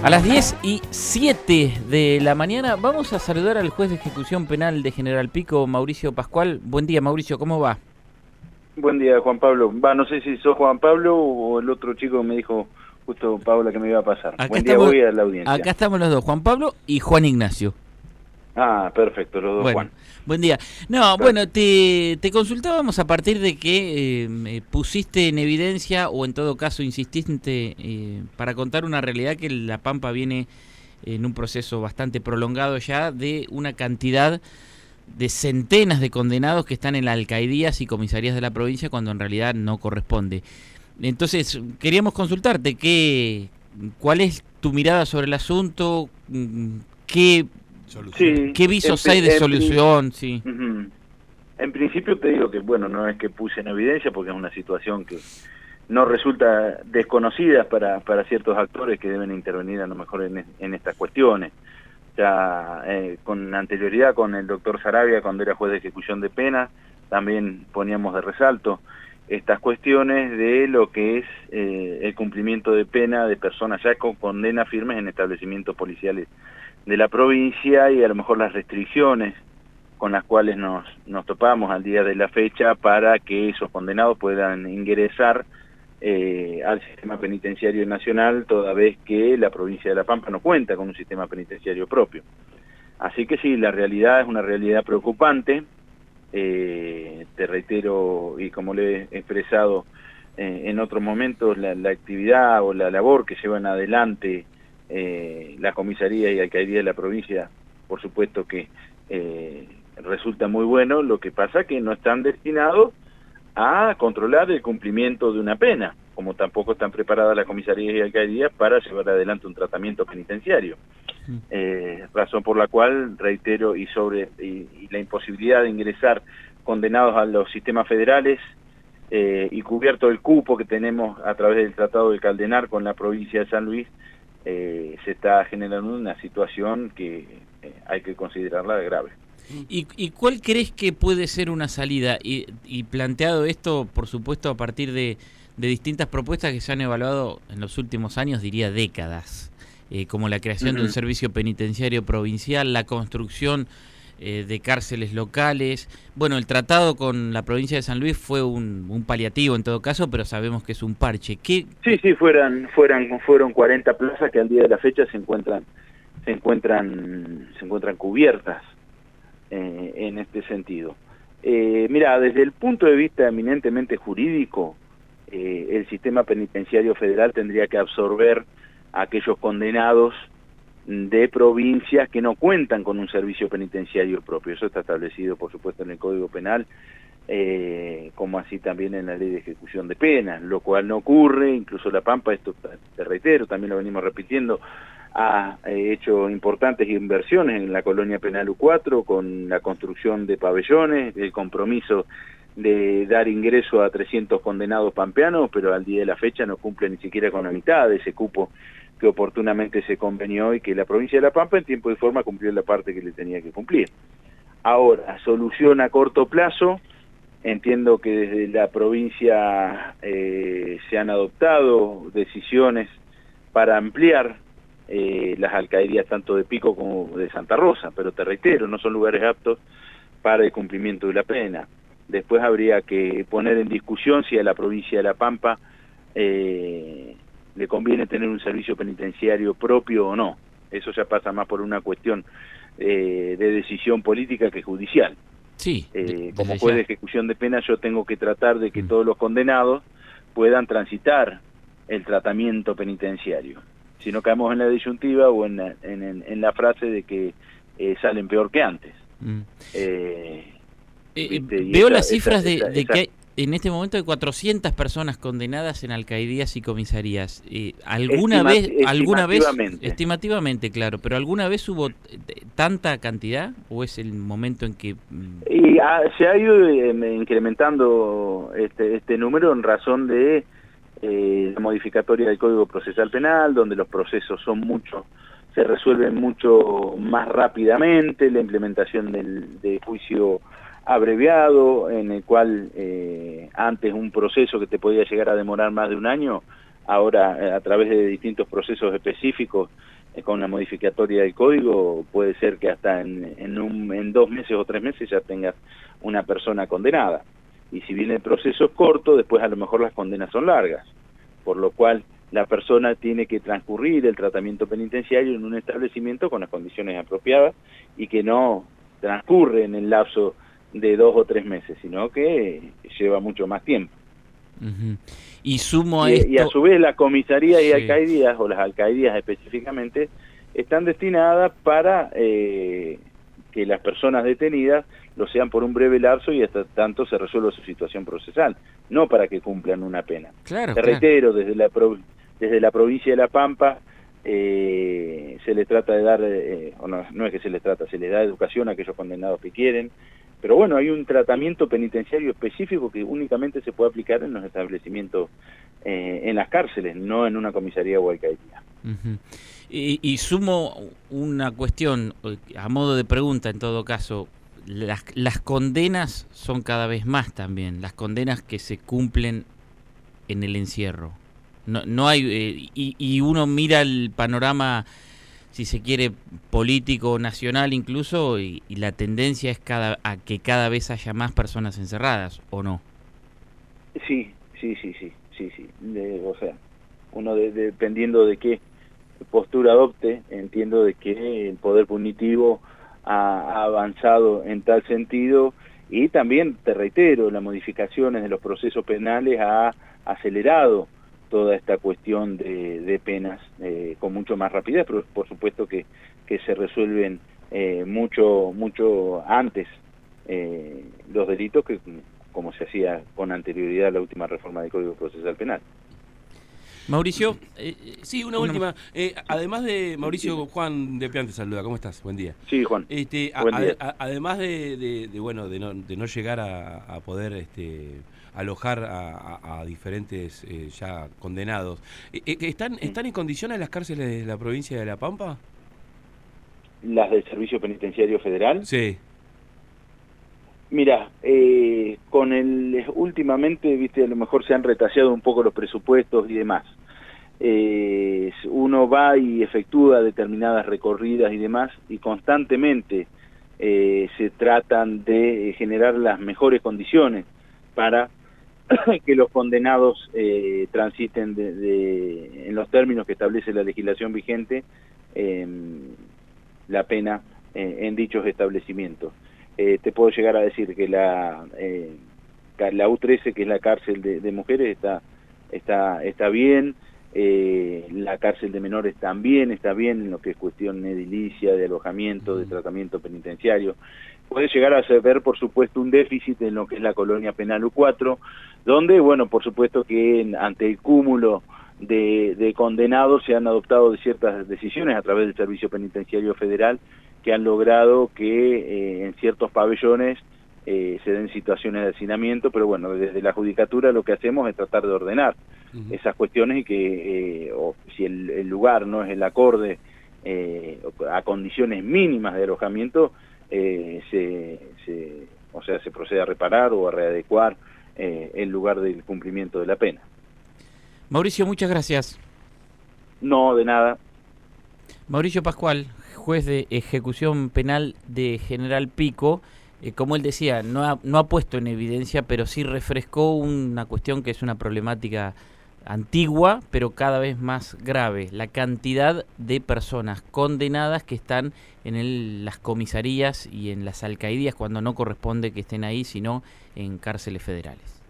A las 10:07 de la mañana vamos a saludar al juez de ejecución penal de General Pico, Mauricio Pascual. Buen día, Mauricio, ¿cómo va? Buen día, Juan Pablo. No sé si sos Juan Pablo o el otro chico me dijo justo Paula que me iba a pasar. Buen día, voy a la audiencia. Acá estamos los dos, Juan Pablo y Juan Ignacio. Ah, perfecto, los dos, bueno, Juan. Buen día. No, bueno, te consultábamos a partir de que pusiste en evidencia, o en todo caso insististe para contar una realidad que La Pampa viene en un proceso bastante prolongado ya de una cantidad de centenas de condenados que están en las alcaldías y comisarías de la provincia cuando en realidad no corresponde. Entonces, queríamos consultarte cuál es tu mirada sobre el asunto, qué visos hay de solución. Sí. En principio te digo que, bueno, no es que puse en evidencia porque es una situación que no resulta desconocida para ciertos actores que deben intervenir a lo mejor en estas cuestiones. Ya con anterioridad con el doctor Sarabia, cuando era juez de ejecución de pena, también poníamos de resalto estas cuestiones de lo que es el cumplimiento de pena de personas ya con condenas firmes en establecimientos policiales de la provincia y a lo mejor las restricciones con las cuales nos topamos al día de la fecha para que esos condenados puedan ingresar al sistema penitenciario nacional, toda vez que la provincia de La Pampa no cuenta con un sistema penitenciario propio. Así que sí, la realidad es una realidad preocupante. Te reitero, y como le he expresado en otros momentos, la actividad o la labor que llevan adelante la comisaría y alcaldía de la provincia, por supuesto que resulta muy bueno. Lo que pasa que no están destinados a controlar el cumplimiento de una pena, como tampoco están preparadas las comisarías y alcaldías para llevar adelante un tratamiento penitenciario. Razón por la cual reitero y la imposibilidad de ingresar condenados a los sistemas federales y cubierto el cupo que tenemos a través del Tratado del Caldenar con la provincia de San Luis, se está generando una situación que hay que considerarla grave. ¿Y cuál crees que puede ser una salida? Y planteado esto, por supuesto, a partir de distintas propuestas que se han evaluado en los últimos años, diría décadas, como la creación de un servicio penitenciario provincial, la construcción de cárceles locales. Bueno, el tratado con la provincia de San Luis fue un paliativo en todo caso, pero sabemos que es un parche. Sí, fueron 40 plazas que al día de la fecha se encuentran cubiertas en este sentido. Mira, desde el punto de vista eminentemente jurídico, el sistema penitenciario federal tendría que absorber a aquellos condenados de provincias que no cuentan con un servicio penitenciario propio. Eso está establecido, por supuesto, en el Código Penal, como así también en la Ley de Ejecución de Penas, lo cual no ocurre. Incluso La Pampa, esto te reitero, también lo venimos repitiendo, ha hecho importantes inversiones en la colonia penal U4 con la construcción de pabellones, el compromiso de dar ingreso a 300 condenados pampeanos, pero al día de la fecha no cumple ni siquiera con la mitad de ese cupo que oportunamente se convenió y que la provincia de La Pampa en tiempo y forma cumplió la parte que le tenía que cumplir. Ahora, solución a corto plazo, entiendo que desde la provincia se han adoptado decisiones para ampliar las alcaldías tanto de Pico como de Santa Rosa, pero te reitero, no son lugares aptos para el cumplimiento de la pena. Después habría que poner en discusión si a la provincia de La Pampa le conviene tener un servicio penitenciario propio o no. Eso ya pasa más por una cuestión de decisión política que judicial. Sí, como juez de ejecución de pena yo tengo que tratar de que todos los condenados puedan transitar el tratamiento penitenciario. Si no caemos en la disyuntiva o en la frase de que salen peor que antes. Veo las cifras de que hay, en este momento hay 400 personas condenadas en alcaldías y comisarías. ¿Alguna vez, estimativamente, claro, pero alguna vez hubo tanta cantidad o es el momento en que...? Se ha ido incrementando este número en razón de la modificatoria del Código Procesal Penal, donde los procesos se resuelven mucho más rápidamente, la implementación de juicio abreviado, en el cual antes un proceso que te podía llegar a demorar más de un año, ahora a través de distintos procesos específicos con la modificatoria del código, puede ser que hasta en 2 meses o 3 meses ya tengas una persona condenada. Y si bien el proceso es corto, después a lo mejor las condenas son largas, por lo cual la persona tiene que transcurrir el tratamiento penitenciario en un establecimiento con las condiciones apropiadas y que no transcurre en el lapso de 2 o 3 meses, sino que lleva mucho más tiempo. Y sumo a esto... Y a su vez las comisarías y alcaldías, o las alcaldías específicamente, están destinadas para que las personas detenidas lo sean por un breve lapso y hasta tanto se resuelva su situación procesal, no para que cumplan una pena. Claro, Te reitero, desde la provincia de La Pampa se les trata de dar, o no es que se les trata, se les da educación a aquellos condenados que quieren, pero bueno, hay un tratamiento penitenciario específico que únicamente se puede aplicar en los establecimientos, en las cárceles, no en una comisaría o alcaldía. Y sumo una cuestión, a modo de pregunta en todo caso, las condenas son cada vez más también, las condenas que se cumplen en el encierro. No hay y uno mira el panorama, si se quiere, político, nacional incluso, y la tendencia es a que cada vez haya más personas encerradas, ¿o no? Sí. O sea, uno dependiendo de qué postura adopte, entiendo de que el poder punitivo ha avanzado en tal sentido, y también, te reitero, las modificaciones de los procesos penales ha acelerado toda esta cuestión de penas con mucho más rapidez, pero por supuesto que se resuelven mucho antes los delitos que como se hacía con anterioridad a la última reforma del Código Procesal Penal. Mauricio, sí, una última. Además de Mauricio, Juan de Peán te saluda. ¿Cómo estás? Buen día. Sí, Juan. Buen día. Además de no llegar a poder alojar a diferentes ya condenados, ¿están en condiciones las cárceles de la provincia de La Pampa? ¿Las del Servicio Penitenciario Federal? Sí. Mira, últimamente, viste, a lo mejor se han retaseado un poco los presupuestos y demás. Uno va y efectúa determinadas recorridas y demás, y constantemente se tratan de generar las mejores condiciones para que los condenados transiten en los términos que establece la legislación vigente la pena en dichos establecimientos. Te puedo llegar a decir que la U13, que es la cárcel de mujeres, está bien, la cárcel de menores también está bien en lo que es cuestión edilicia, de alojamiento, de tratamiento penitenciario. Puede llegar a ver, por supuesto, un déficit en lo que es la colonia penal U4, donde, bueno, por supuesto que ante el cúmulo de condenados se han adoptado ciertas decisiones a través del Servicio Penitenciario Federal que han logrado que en ciertos pabellones se den situaciones de hacinamiento, pero bueno, desde la Judicatura lo que hacemos es tratar de ordenar esas cuestiones y que si el lugar no es el acorde a condiciones mínimas de alojamiento, se procede a reparar o a readecuar el lugar del cumplimiento de la pena. Mauricio, muchas gracias. No, de nada. Mauricio Pascual, juez de ejecución penal de General Pico, como él decía, no ha puesto en evidencia, pero sí refrescó una cuestión que es una problemática antigua, pero cada vez más grave: la cantidad de personas condenadas que están en las comisarías y en las alcaldías cuando no corresponde que estén ahí, sino en cárceles federales.